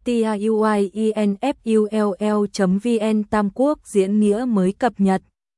tiuinfull.vn Tam Quốc diễn nghĩa mới cập nhật.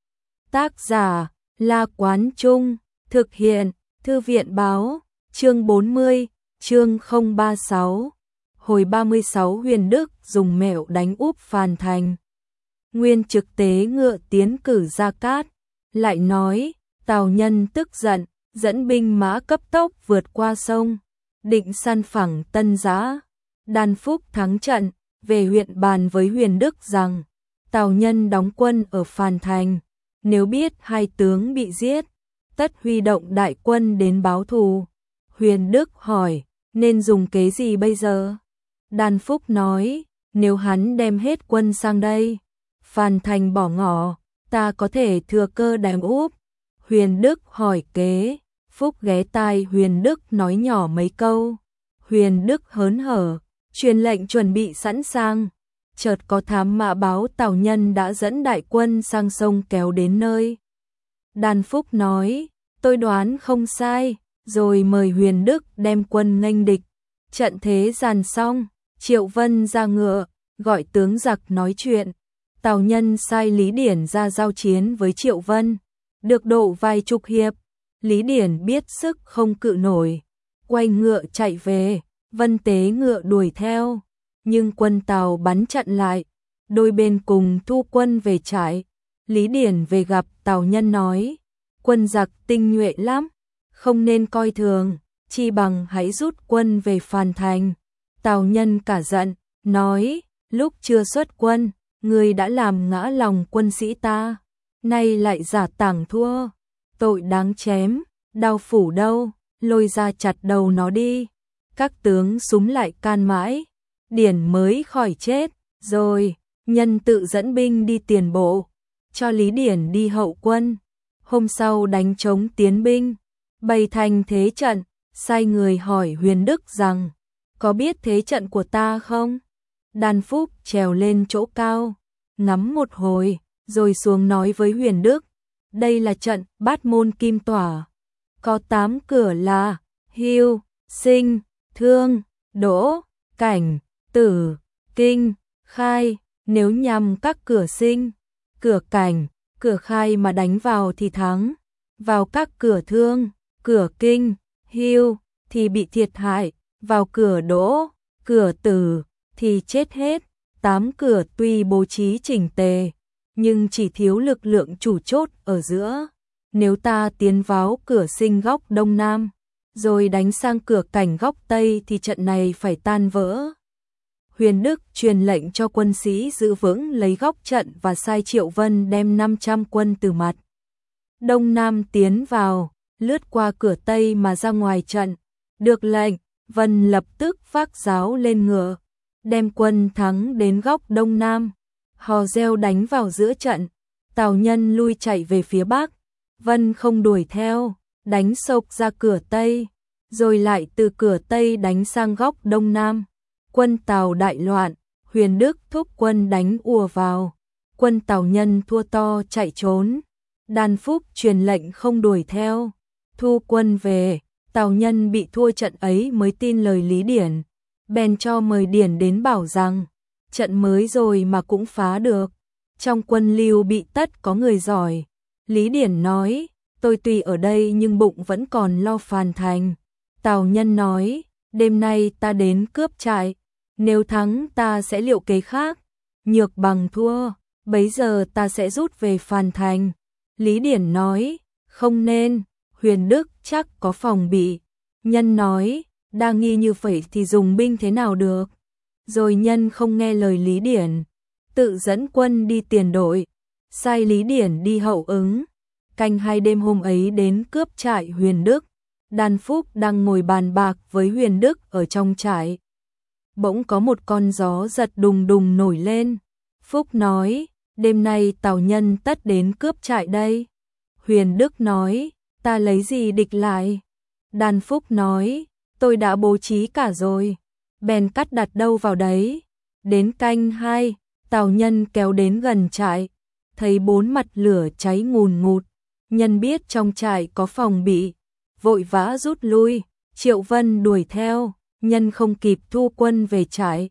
Tác giả La Quán Trung, thực hiện Thư viện Báo, chương 40, chương 036. Hồi 36 Huyền Đức dùng mẹo đánh úp Phàn Thành. Nguyên Trực tế ngựa tiến cử Gia Cát, lại nói, Tào Nhân tức giận, dẫn binh mã cấp tốc vượt qua sông, định săn phẳng Tân Giã. Đan Phúc thắng trận, về huyện bàn với Huyền Đức rằng, Tào Nhân đóng quân ở Phàn Thành, nếu biết hai tướng bị giết, tất huy động đại quân đến báo thù. Huyền Đức hỏi, nên dùng kế gì bây giờ? Đan Phúc nói, nếu hắn đem hết quân sang đây, Phàn Thành bỏ ngỏ, ta có thể thừa cơ đánh úp. Huyền Đức hỏi kế, Phúc ghé tai Huyền Đức nói nhỏ mấy câu. Huyền Đức hớn hở, truyền lệnh chuẩn bị sẵn sàng. Chợt có thám mã báo Tào Nhân đã dẫn đại quân sang sông kéo đến nơi. Đan Phúc nói, tôi đoán không sai, rồi mời Huyền Đức đem quân nghênh địch. Trận thế dàn xong, Triệu Vân ra ngựa, gọi tướng giặc nói chuyện. Tào Nhân sai Lý Điển ra giao chiến với Triệu Vân, được độ vài chục hiệp. Lý Điển biết sức không cự nổi, quay ngựa chạy về. Vân tế ngựa đuổi theo, nhưng quân Tào bắn chặn lại, đôi bên cùng thu quân về trại. Lý Điển về gặp Tào Nhân nói, quân giặc tinh nhuệ lắm, không nên coi thường, chi bằng hãy rút quân về Phàn Thành. Tào Nhân cả giận, nói, lúc chưa xuất quân, ngươi đã làm ngã lòng quân sĩ ta, nay lại giả tảng thua, tội đáng chém, đao phủ đâu, lôi ra chặt đầu nó đi. Các tướng súng lại can mãi, Điển mới khỏi chết, rồi, Nhân tự dẫn binh đi tiền bộ, cho Lý Điển đi hậu quân. Hôm sau đánh trống tiến binh, bày thành thế trận, sai người hỏi Huyền Đức rằng, có biết thế trận của ta không? Đan Phúc trèo lên chỗ cao, ngắm một hồi, rồi xuống nói với Huyền Đức, đây là trận Bát Môn Kim Tỏa, có 8 cửa là Hưu, Sinh, Thương, Đỗ, Cảnh, Tử, Kinh, Khai. Nếu nhằm các cửa Sinh, cửa Cảnh, cửa Khai mà đánh vào thì thắng, vào các cửa Thương, cửa Kinh, Hưu thì bị thiệt hại, vào cửa Đỗ, cửa Tử thì chết hết. 8 cửa tuy bố trí chỉnh tề, nhưng chỉ thiếu lực lượng chủ chốt ở giữa. Nếu ta tiến vào cửa Sinh góc Đông Nam, rồi đánh sang cửa Cảnh góc Tây thì trận này phải tan vỡ. Huyền Đức truyền lệnh cho quân sĩ giữ vững lấy góc trận và sai Triệu Vân đem 500 quân từ mặt Đông Nam tiến vào, lướt qua cửa Tây mà ra ngoài trận. Được lệnh, Vân lập tức vác giáo lên ngựa, đem quân thắng đến góc Đông Nam, hò reo đánh vào giữa trận. Tào Nhân lui chạy về phía Bắc, Vân không đuổi theo, đánh sộc ra cửa Tây, rồi lại từ cửa Tây đánh sang góc Đông Nam. Quân Tào đại loạn, Huyền Đức thúc quân đánh ùa vào, quân Tào Nhân thua to chạy trốn. Đan Phúc truyền lệnh không đuổi theo, thu quân về. Tào Nhân bị thua trận ấy mới tin lời Lý Điển, bèn cho mời Điển đến bảo rằng, trận mới rồi mà cũng phá được, trong quân Lưu bị tất có người giỏi. Lý Điển nói, tôi tuy ở đây nhưng bụng vẫn còn lo Phàn Thành. Tào Nhân nói, đêm nay ta đến cướp trại, nếu thắng ta sẽ liệu kế khác, nhược bằng thua, bấy giờ ta sẽ rút về Phàn Thành. Lý Điển nói, không nên, Huyền Đức chắc có phòng bị. Nhân nói, đa nghi như vậy thì dùng binh thế nào được. Rồi Nhân không nghe lời Lý Điển, tự dẫn quân đi tiền đội, sai Lý Điển đi hậu ứng. Canh 2 đêm hôm ấy đến cướp trại Huyền Đức. Đan Phúc đang ngồi bàn bạc với Huyền Đức ở trong trại. Bỗng có một con gió giật đùng đùng nổi lên. Phúc nói, đêm nay Tào Nhân tất đến cướp trại đây. Huyền Đức nói, ta lấy gì địch lại? Đan Phúc nói, tôi đã bố trí cả rồi, bèn cắt đặt đâu vào đấy. Đến canh 2, Tào Nhân kéo đến gần trại, thấy 4 mặt lửa cháy ngùn ngụt. Nhân biết trong trại có phòng bị, vội vã rút lui. Triệu Vân đuổi theo, Nhân không kịp thu quân về trại.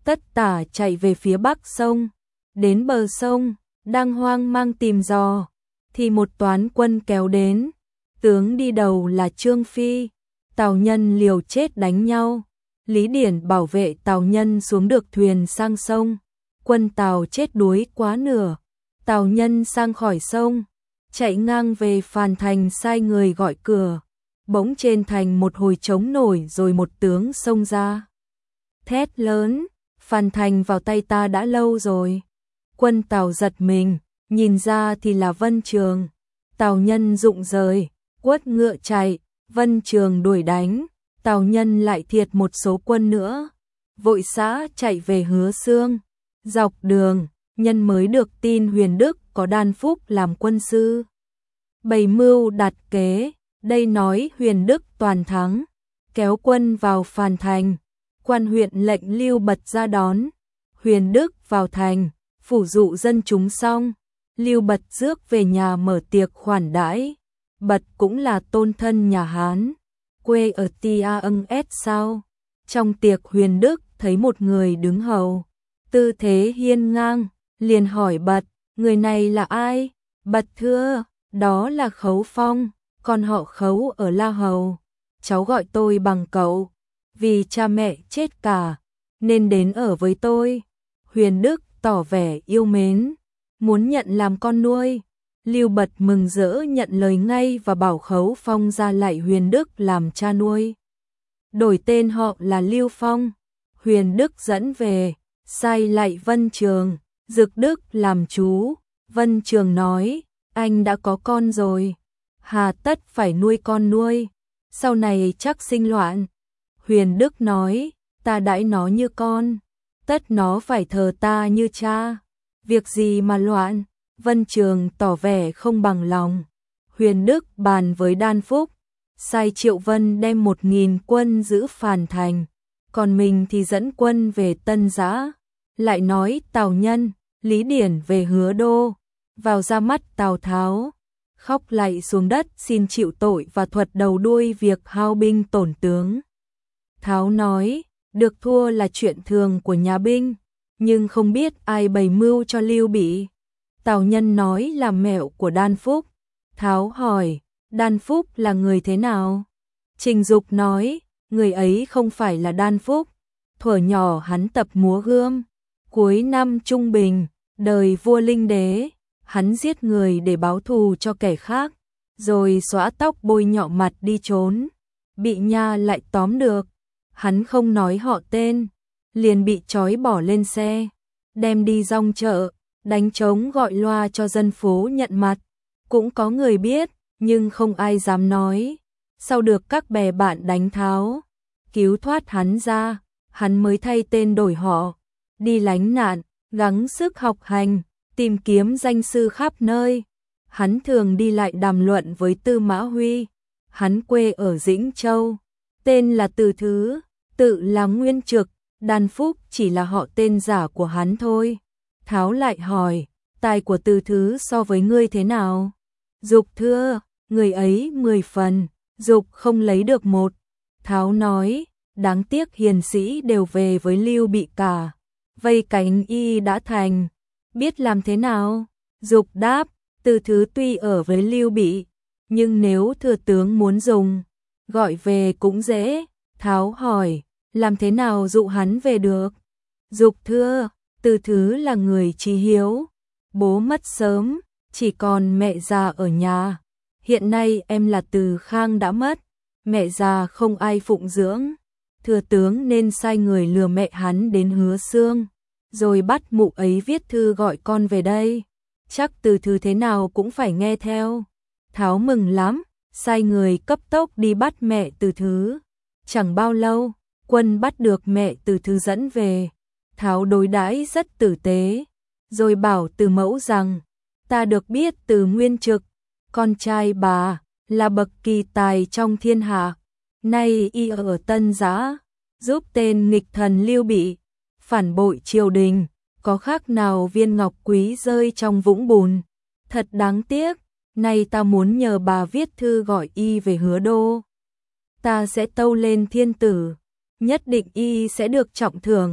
tất tả chạy về phía bắc sông. Đến bờ sông, đang hoang mang tìm dò, thì một toán quân kéo đến. Tướng đi đầu là Trương Phi, Tào Nhân liều chết đánh nhau. Lý Điển bảo vệ Tào Nhân xuống được thuyền sang sông. Quân Tào chết đuối quá nửa. Tào Nhân sang khỏi sông, chạy ngang về Phàn Thành sai người gọi cửa. Bỗng trên thành một hồi trống nổi rồi một tướng xông ra. Thét lớn, Phàn Thành vào tay ta đã lâu rồi. Quân Tào giật mình, nhìn ra thì là Vân Trường. Tào Nhân rụng rời, quất ngựa chạy, Vân Trường đuổi đánh. Tào Nhân lại thiệt một số quân nữa, vội xã chạy về Hứa Xương. Dọc đường, nhân mới được tin Huyền Đức có Đan Phúc làm quân sư. Bày mưu đặt kế, đây nói Huyền Đức toàn thắng, kéo quân vào Phàn Thành. Quan huyện lệnh Lưu Bật ra đón. Huyền Đức vào thành, phủ dụ dân chúng xong, Lưu Bật rước về nhà mở tiệc khoản đãi. Bật cũng là tôn thân nhà Hán, quê ở Tia Ân S sao. Trong tiệc Huyền Đức thấy một người đứng hầu, tư thế hiên ngang, liền hỏi Bật, người này là ai? Bật thưa, đó là Khấu Phong, con họ Khấu ở La Hầu. Cháu gọi tôi bằng cậu, vì cha mẹ chết cả, nên đến ở với tôi. Huyền Đức tỏ vẻ yêu mến, muốn nhận làm con nuôi. Lưu Bật mừng rỡ nhận lời ngay và bảo Khấu Phong ra lạy Huyền Đức làm cha nuôi. Đổi tên họ là Lưu Phong. Huyền Đức dẫn về, sai lạy Vân Trường, Dực Đức làm chú. Vân Trường nói, anh đã có con rồi, hà tất phải nuôi con nuôi, sau này chắc sinh loạn. Huyền Đức nói, ta đãi nó như con, tất nó phải thờ ta như cha, việc gì mà loạn. Vân Trường tỏ vẻ không bằng lòng. Huyền Đức bàn với Đan Phúc, sai Triệu Vân đem 1000 quân giữ Phàn Thành, còn mình thì dẫn quân về Tân Giã. Lại nói Tào Nhân, Lý Điển về Hứa Đô, vào ra mắt Tào Tháo, khóc lạy xuống đất xin chịu tội và thuật đầu đuôi việc hao binh tổn tướng. Tháo nói, được thua là chuyện thường của nhà binh, nhưng không biết ai bày mưu cho Lưu Bị. Tào Nhân nói là mẹo của Đan Phúc. Tháo hỏi, Đan Phúc là người thế nào? Trình Dục nói, người ấy không phải là Đan Phúc. Thuở nhỏ hắn tập múa gươm. Cuối năm Trung Bình, đời vua Linh Đế, hắn giết người để báo thù cho kẻ khác, rồi xõa tóc bôi nhọ mặt đi trốn. Bị nha lại tóm được. Hắn không nói họ tên, liền bị trói bỏ lên xe, đem đi dong chợ, đánh trống gọi loa cho dân phố nhận mặt. Cũng có người biết, nhưng không ai dám nói. Sau được các bè bạn đánh tháo, cứu thoát hắn ra, hắn mới thay tên đổi họ, đi lánh nạn, gắng sức học hành, tìm kiếm danh sư khắp nơi. Hắn thường đi lại đàm luận với Tư Mã Huy. Hắn quê ở Dĩnh Châu, tên là Từ Thứ, tự là Nguyên Trực. Đan Phúc chỉ là họ tên giả của hắn thôi. Tháo lại hỏi, tài của Từ Thứ so với ngươi thế nào? Dục thưa, người ấy 10 phần, Dục không lấy được một. Tháo nói, đáng tiếc hiền sĩ đều về với Lưu Bị cả, vây cánh y đã thành, biết làm thế nào? Dục đáp, Từ Thứ tuy ở với Lưu Bị, nhưng nếu thừa tướng muốn dùng, gọi về cũng dễ. Tháo hỏi, làm thế nào dụ hắn về được? Dục thưa, Từ Thứ là người chí hiếu, bố mất sớm, chỉ còn mẹ già ở nhà. Hiện nay em là Từ Khang đã mất, mẹ già không ai phụng dưỡng. Thừa tướng nên sai người lừa mẹ hắn đến Hứa Xương, rồi bắt mụ ấy viết thư gọi con về đây. Chắc Từ Thứ thế nào cũng phải nghe theo. Tháo mừng lắm, sai người cấp tốc đi bắt mẹ Từ Thứ. Chẳng bao lâu, quân bắt được mẹ Từ Thứ dẫn về. Tháo đối đãi rất tử tế, rồi bảo Từ Mẫu rằng, ta được biết Từ Nguyên Trực, con trai bà, là bậc kỳ tài trong thiên hạ. Nay y ở Tân Giã, giúp tên nghịch thần Lưu Bị, phản bội triều đình, có khác nào viên ngọc quý rơi trong vũng bùn. Thật đáng tiếc, nay ta muốn nhờ bà viết thư gọi y về Hứa Đô. Ta sẽ tâu lên thiên tử, nhất định y sẽ được trọng thưởng.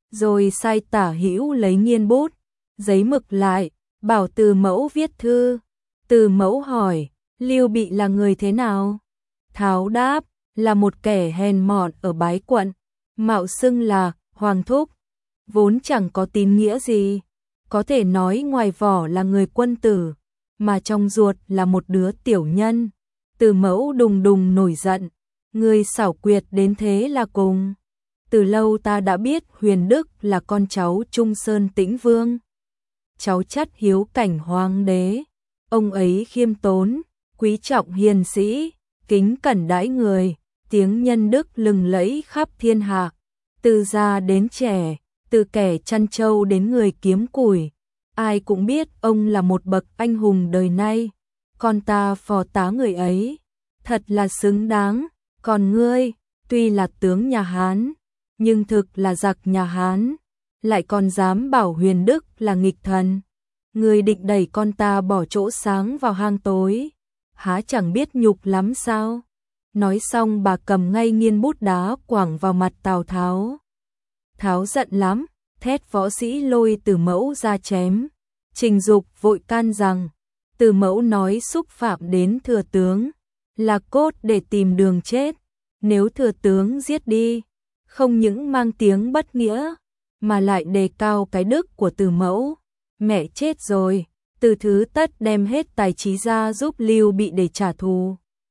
rồi sai Tả Hữu lấy nghiên bút, giấy mực lại, bảo Từ Mẫu viết thư. Từ Mẫu hỏi, Lưu Bị là người thế nào? Tháo đáp, là một kẻ hèn mọn ở Bái Quận, mạo xưng là Hoàng Thúc, vốn chẳng có tín nghĩa gì, có thể nói ngoài vỏ là người quân tử, mà trong ruột là một đứa tiểu nhân. Từ Mẫu đùng đùng nổi giận, người xảo quyệt đến thế là cùng. Từ lâu ta đã biết Huyền Đức là con cháu Trung Sơn Tĩnh Vương, cháu chắt hiếu cảnh hoàng đế. Ông ấy khiêm tốn, quý trọng hiền sĩ, kính cẩn đãi người, tiếng nhân đức lừng lẫy khắp thiên hạ. Từ già đến trẻ, từ kẻ chăn trâu đến người kiếm củi, ai cũng biết ông là một bậc anh hùng đời nay. Con ta phò tá người ấy, thật là xứng đáng. Còn ngươi, tuy là tướng nhà Hán, nhưng thực là giặc nhà Hán, lại còn dám bảo Huyền Đức là nghịch thần. Ngươi định đẩy con ta bỏ chỗ sáng vào hang tối, há chẳng biết nhục lắm sao? Nói xong bà cầm ngay nghiên bút đá quẳng vào mặt Tào Tháo. Tháo giận lắm, thét võ sĩ lôi Từ Mẫu ra chém. Trình Dục vội can rằng, Từ Mẫu nói xúc phạm đến thừa tướng, là cốt để tìm đường chết. Nếu thừa tướng giết đi, không những mang tiếng bất nghĩa, mà lại đề cao cái đức của Từ Mẫu. Mẹ chết rồi, Từ Thứ tất đem hết tài trí ra giúp Lưu Bị để trả thù.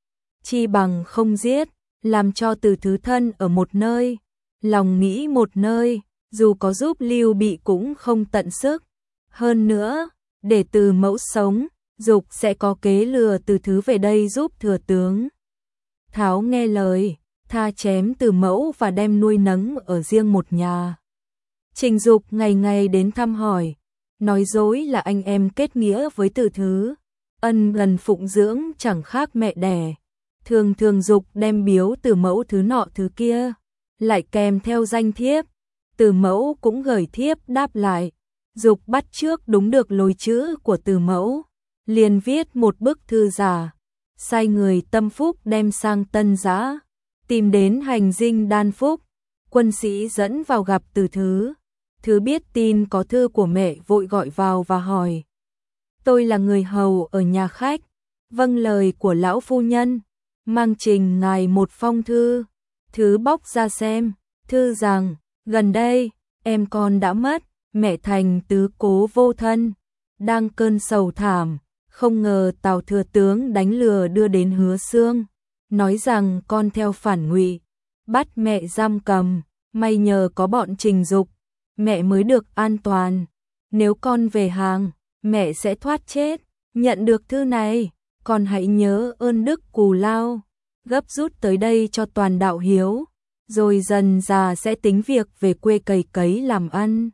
Chi bằng không giết, làm cho Từ Thứ thân ở một nơi, lòng nghĩ một nơi, dù có giúp Lưu Bị cũng không tận sức. Hơn nữa, để Từ Mẫu sống, Dục sẽ có kế lừa Từ Thứ về đây giúp thừa tướng. Tháo nghe lời, tha chém Từ Mẫu và đem nuôi nấng ở riêng một nhà. Trình Dục ngày ngày đến thăm hỏi, nói dối là anh em kết nghĩa với Từ Thứ, ân gần phụng dưỡng chẳng khác mẹ đẻ. Thường thường Dục đem biếu Từ Mẫu thứ nọ thứ kia, lại kèm theo danh thiếp. Từ Mẫu cũng gửi thiếp đáp lại. Dục bắt chước đúng được lối chữ của Từ Mẫu, liền viết một bức thư giả, sai người tâm phúc đem sang Tân Giã, tìm đến hành dinh Đan Phúc. Quân sĩ dẫn vào gặp Từ Thứ. Thứ biết tin có thư của mẹ vội gọi vào và hỏi, tôi là người hầu ở nhà khách, vâng lời của lão phu nhân, mang trình ngài một phong thư. Thứ bóc ra xem, thư rằng, gần đây, em con đã mất, mẹ thành tứ cố vô thân, đang cơn sầu thảm, không ngờ Tào thừa tướng đánh lừa đưa đến Hứa Xương, nói rằng con theo phản ngụy, bắt mẹ giam cầm, may nhờ có bọn Trình Dục, mẹ mới được an toàn. Nếu con về hàng, mẹ sẽ thoát chết. Nhận được thư này, con hãy nhớ ơn đức cù lao, gấp rút tới đây cho toàn đạo hiếu, rồi dần già sẽ tính việc về quê cày cấy làm ăn.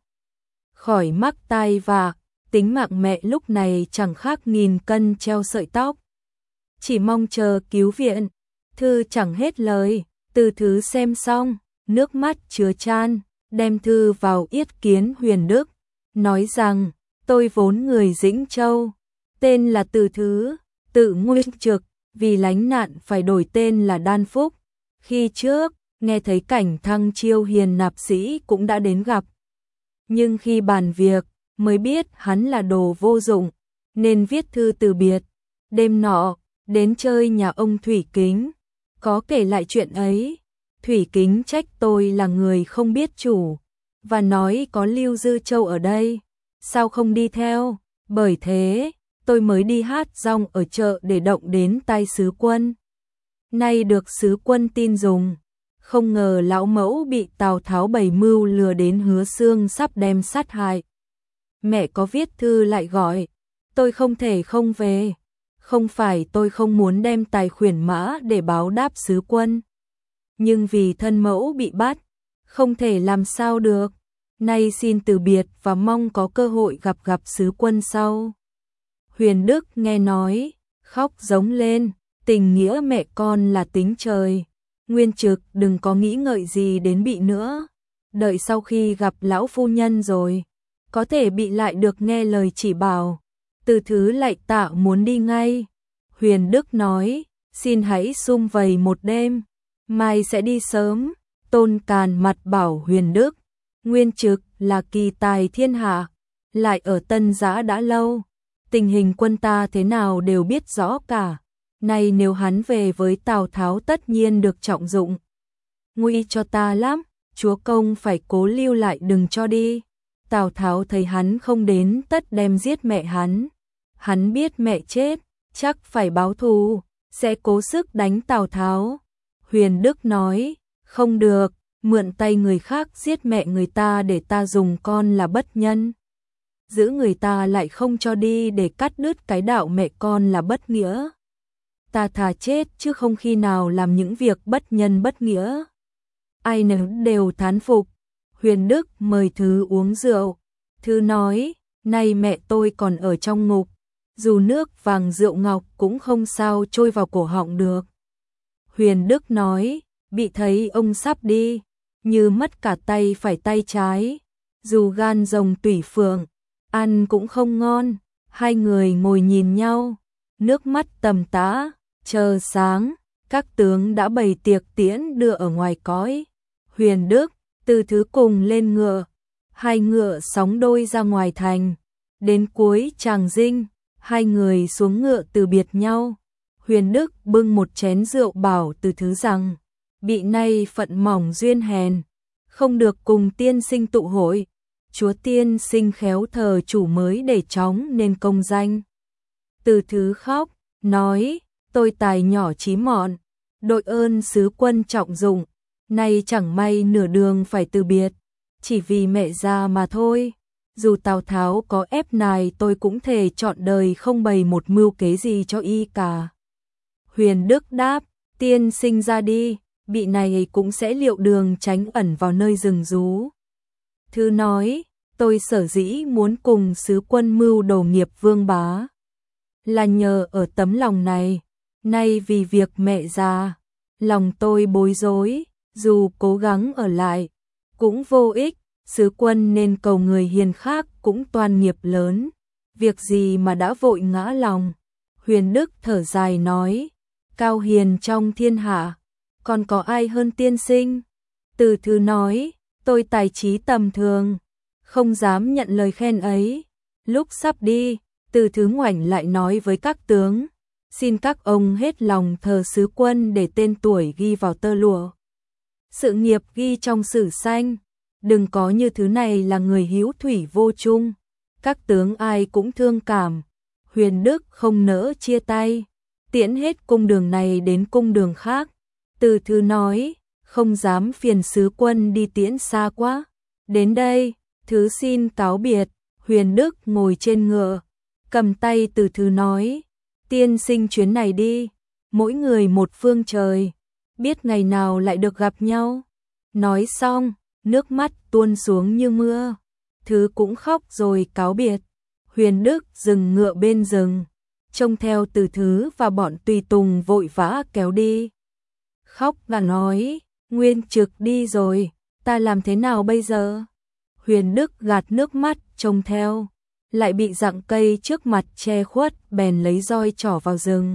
Khỏi mắc tai vạ, tính mạng mẹ lúc này chẳng khác nghìn cân treo sợi tóc. Chỉ mong chờ cứu viện. Thư chẳng hết lời, Từ Thứ xem xong, nước mắt chứa chan, đem thư vào yết kiến Huyền Đức, nói rằng, tôi vốn người Dĩnh Châu, tên là Từ Thứ, tự nguyên trực, vì lánh nạn phải đổi tên là Đan Phúc. Khi trước, nghe thấy cảnh Thăng Chiêu hiền nạp sĩ cũng đã đến gặp. Nhưng khi bàn việc, mới biết hắn là đồ vô dụng, nên viết thư từ biệt. Đêm nọ, đến chơi nhà ông Thủy Kính, có kể lại chuyện ấy. Thủy Kính trách tôi là người không biết chủ, và nói có Lưu Dư Châu ở đây, sao không đi theo, bởi thế, tôi mới đi hát rong ở chợ để động đến tai sứ quân. Nay được sứ quân tin dùng, không ngờ lão mẫu bị Tào Tháo bày mưu lừa đến Hứa Xương sắp đem sát hại. Mẹ có viết thư lại gọi, tôi không thể không về, không phải tôi không muốn đem tài khuyển mã để báo đáp sứ quân. Nhưng vì thân mẫu bị bắt, không thể làm sao được, nay xin từ biệt và mong có cơ hội gặp sứ quân sau. Huyền Đức nghe nói, khóc giống lên, tình nghĩa mẹ con là tính trời, Nguyên Trực đừng có nghĩ ngợi gì đến Bị nữa, đợi sau khi gặp lão phu nhân rồi, có thể Bị lại được nghe lời chỉ bảo. Từ Thứ lại tạ muốn đi ngay. Huyền Đức nói, xin hãy sum vầy một đêm, mai sẽ đi sớm. Tôn Càn mặt bảo Huyền Đức, Nguyên Trực là kỳ tài thiên hạ, lại ở Tân Giã đã lâu, tình hình quân ta thế nào đều biết rõ cả. Nay nếu hắn về với Tào Tháo tất nhiên được trọng dụng. Nguy cho ta lắm, chúa công phải cố lưu lại đừng cho đi. Tào Tháo thấy hắn không đến tất đem giết mẹ hắn. Hắn biết mẹ chết, chắc phải báo thù, sẽ cố sức đánh Tào Tháo. Huyền Đức nói, không được, mượn tay người khác giết mẹ người ta để ta dùng con là bất nhân. Giữ người ta lại không cho đi để cắt đứt cái đạo mẹ con là bất nghĩa. Ta thà chết chứ không khi nào làm những việc bất nhân bất nghĩa. Ai nấy đều thán phục. Huyền Đức mời Thứ uống rượu. Thứ nói, nay mẹ tôi còn ở trong ngục, dù nước vàng rượu ngọc cũng không sao trôi vào cổ họng được. Huyền Đức nói, bị thấy ông sắp đi, như mất cả tay phải tay trái, dù gan rồng tủy phượng, ăn cũng không ngon. Hai người ngồi nhìn nhau, nước mắt tầm tã, chờ sáng, các tướng đã bày tiệc tiễn đưa ở ngoài cõi. Huyền Đức, Từ Thứ cùng lên ngựa, hai ngựa sóng đôi ra ngoài thành, đến cuối Tràng Dinh, hai người xuống ngựa từ biệt nhau. Huyền Đức bưng một chén rượu bảo Từ Thứ rằng, bị nay phận mỏng duyên hèn, không được cùng tiên sinh tụ hội, chúa tiên sinh khéo thờ chủ mới để chóng nên công danh. Từ Thứ khóc, nói, tôi tài nhỏ trí mọn, đội ơn sứ quân trọng dụng, nay chẳng may nửa đường phải từ biệt, chỉ vì mẹ già mà thôi. Dù Tào Tháo có ép nài tôi cũng thề trọn đời không bày một mưu kế gì cho y cả. Huyền Đức đáp, tiên sinh ra đi, bị này cũng sẽ liệu đường tránh ẩn vào nơi rừng rú. Thứ nói, tôi sở dĩ muốn cùng sứ quân mưu đồ nghiệp vương bá, là nhờ ở tấm lòng này, nay vì việc mẹ già, lòng tôi bối rối, dù cố gắng ở lại, cũng vô ích, sứ quân nên cầu người hiền khác cũng toan nghiệp lớn, việc gì mà đã vội ngã lòng. Huyền Đức thở dài nói, cao hiền trong thiên hạ, còn có ai hơn tiên sinh? Từ Thứ nói, tôi tài trí tầm thường, không dám nhận lời khen ấy. Lúc sắp đi, Từ Thứ ngoảnh lại nói với các tướng, xin các ông hết lòng thờ sứ quân để tên tuổi ghi vào tơ lụa, sự nghiệp ghi trong sử xanh, đừng có như thứ này là người hữu thủy vô chung. Các tướng ai cũng thương cảm. Huyền Đức không nỡ chia tay, tiễn hết cung đường này đến cung đường khác. Từ Thứ nói, không dám phiền sứ quân đi tiễn xa quá. Đến đây, Thứ xin cáo biệt. Huyền Đức ngồi trên ngựa, cầm tay Từ Thứ nói, tiên sinh chuyến này đi, mỗi người một phương trời, biết ngày nào lại được gặp nhau. Nói xong, nước mắt tuôn xuống như mưa. Thứ cũng khóc rồi cáo biệt. Huyền Đức dừng ngựa bên rừng, trông theo Từ Thứ và bọn tùy tùng vội vã kéo đi. Khóc và nói, Nguyên Trực đi rồi, ta làm thế nào bây giờ? Huyền Đức gạt nước mắt trông theo, lại bị rặng cây trước mặt che khuất, bèn lấy roi trỏ vào rừng.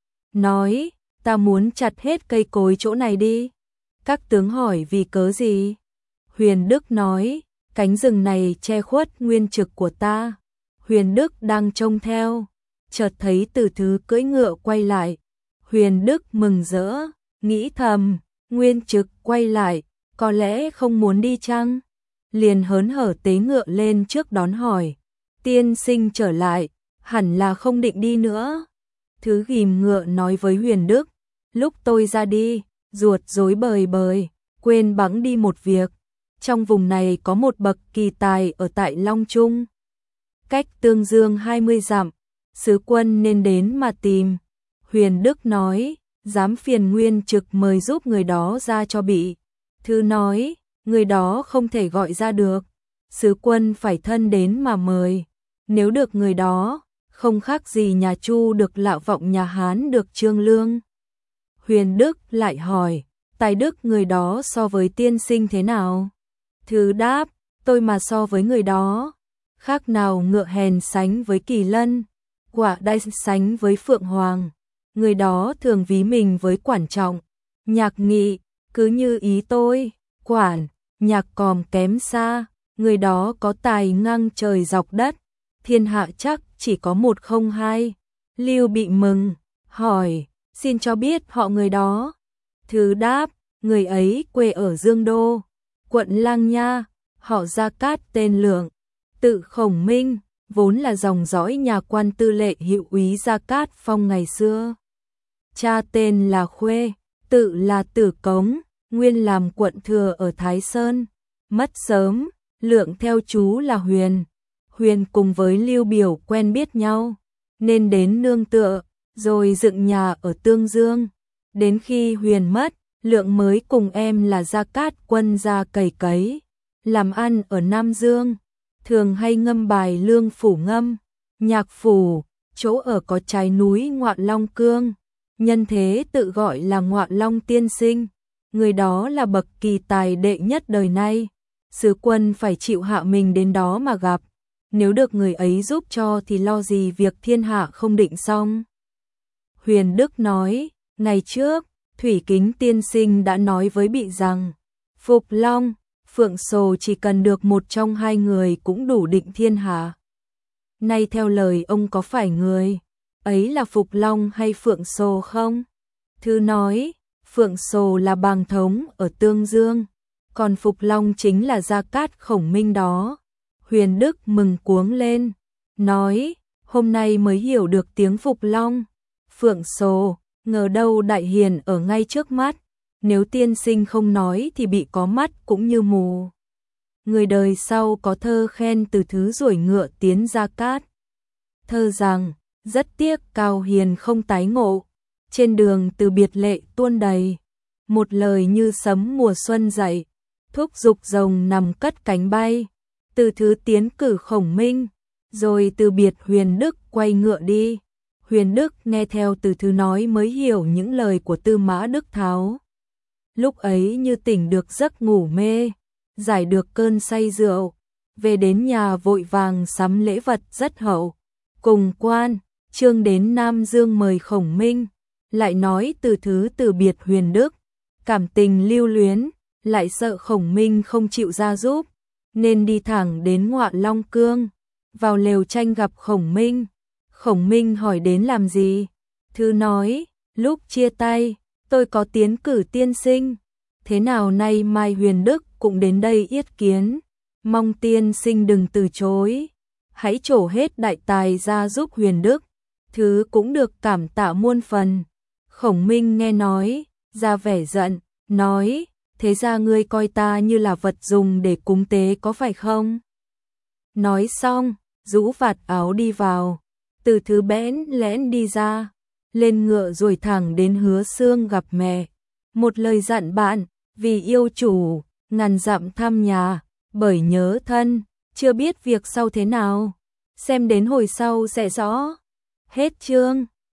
Nói, ta muốn chặt hết cây cối chỗ này đi. Các tướng hỏi vì cớ gì? Huyền Đức nói, cánh rừng này che khuất Nguyên Trực của ta. Huyền Đức đang trông theo, chợt thấy Từ Thứ cưỡi ngựa quay lại. Huyền Đức mừng rỡ, nghĩ thầm, Nguyên Trực quay lại, có lẽ không muốn đi chăng? Liền hớn hở tế ngựa lên trước đón hỏi, tiên sinh trở lại, hẳn là không định đi nữa. Thứ ghìm ngựa nói với Huyền Đức, lúc tôi ra đi, ruột rối bời bời, quên bẵng đi một việc. Trong vùng này có một bậc kỳ tài ở tại Long Trung, cách Tương Dương 20 dặm, sứ quân nên đến mà tìm. Huyền Đức nói, dám phiền Nguyên Trực mời giúp người đó ra cho bị. Thứ nói, người đó không thể gọi ra được, sứ quân phải thân đến mà mời. Nếu được người đó, không khác gì nhà Chu được Lạo Vọng nhà Hán được Trương Lương. Huyền Đức lại hỏi, tài đức người đó so với tiên sinh thế nào? Thứ đáp, tôi mà so với người đó, khác nào ngựa hèn sánh với kỳ lân, quả đay sánh với phượng hoàng. Người đó thường ví mình với Quản Trọng, Nhạc Nghị, cứ như ý tôi, Quản, nhạc còm kém xa, người đó có tài ngang trời dọc đất, thiên hạ chắc chỉ có một không hai. Lưu Bị mừng, hỏi, xin cho biết họ người đó. Thư đáp, người ấy quê ở Dương Đô, quận Lang Nha, họ Gia Cát tên Lượng, tự Khổng Minh, vốn là dòng dõi nhà quan tư lệ Hữu úy Gia Cát Phong ngày xưa. Cha tên là Khuê, tự là Tử Cống, nguyên làm quận thừa ở Thái Sơn, mất sớm. Lượng theo chú là Huyền. Huyền cùng với Lưu Biểu quen biết nhau, nên đến nương tựa, rồi dựng nhà ở Tương Dương. Đến khi Huyền mất, Lượng mới cùng em là Gia Cát Quân ra cày cấy, làm ăn ở Nam Dương, thường hay ngâm bài Lương Phủ ngâm, Nhạc Phủ, chỗ ở có trái núi Ngoạn Long Cương, nhân thế tự gọi là Ngoạn Long tiên sinh, người đó là bậc kỳ tài đệ nhất đời nay. Sứ quân phải chịu hạ mình đến đó mà gặp, nếu được người ấy giúp cho thì lo gì việc thiên hạ không định xong. Huyền Đức nói, ngày trước, Thủy Kính tiên sinh đã nói với Bị rằng, Phục Long, Phượng Sồ chỉ cần được một trong hai người cũng đủ định thiên hạ. Nay theo lời ông có phải người ấy là Phục Long hay Phượng Sồ không? Thư nói, Phượng Sồ là bàng thống ở Tương Dương, còn Phục Long chính là Gia Cát Khổng Minh đó. Huyền Đức mừng cuống lên, nói, hôm nay mới hiểu được tiếng Phục Long, Phượng Sồ, ngờ đâu đại hiền ở ngay trước mắt, nếu tiên sinh không nói thì bị có mắt cũng như mù. Người đời sau có thơ khen từ thứ ruổi ngựa tiến Gia Cát. Thơ rằng, rất tiếc Cao Hiền không tái ngộ, trên đường từ biệt lệ tuôn đầy, một lời như sấm mùa xuân dậy, thúc giục rồng nằm cất cánh bay, từ thứ tiến cử Khổng Minh, rồi từ biệt Huyền Đức quay ngựa đi. Huyền Đức nghe theo từ thứ nói mới hiểu những lời của Tư Mã Đức Tháo. Lúc ấy như tỉnh được giấc ngủ mê, giải được cơn say rượu, về đến nhà vội vàng sắm lễ vật rất hậu, cùng quan, Trương đến Nam Dương mời Khổng Minh, lại nói từ thứ từ biệt Huyền Đức, cảm tình lưu luyến, lại sợ Khổng Minh không chịu ra giúp, nên đi thẳng đến Ngoạn Long Cương, vào lều tranh gặp Khổng Minh. Khổng Minh hỏi đến làm gì? Thư nói, lúc chia tay, tôi có tiến cử tiên sinh, thế nào nay mai Huyền Đức cũng đến đây yết kiến, mong tiên sinh đừng từ chối, hãy trổ hết đại tài ra giúp Huyền Đức. Thứ cũng được cảm tạ muôn phần. Khổng Minh nghe nói, ra vẻ giận, nói, thế ra ngươi coi ta như là vật dùng để cúng tế có phải không? Nói xong, rũ vạt áo đi vào, từ thứ bẽn lẽn đi ra, lên ngựa rồi thẳng đến Hứa Xương gặp mẹ. Một lời dặn bạn, vì yêu chủ, ngàn dặm thăm nhà, bởi nhớ thân, chưa biết việc sau thế nào. Xem đến hồi sau sẽ rõ. Hết chương.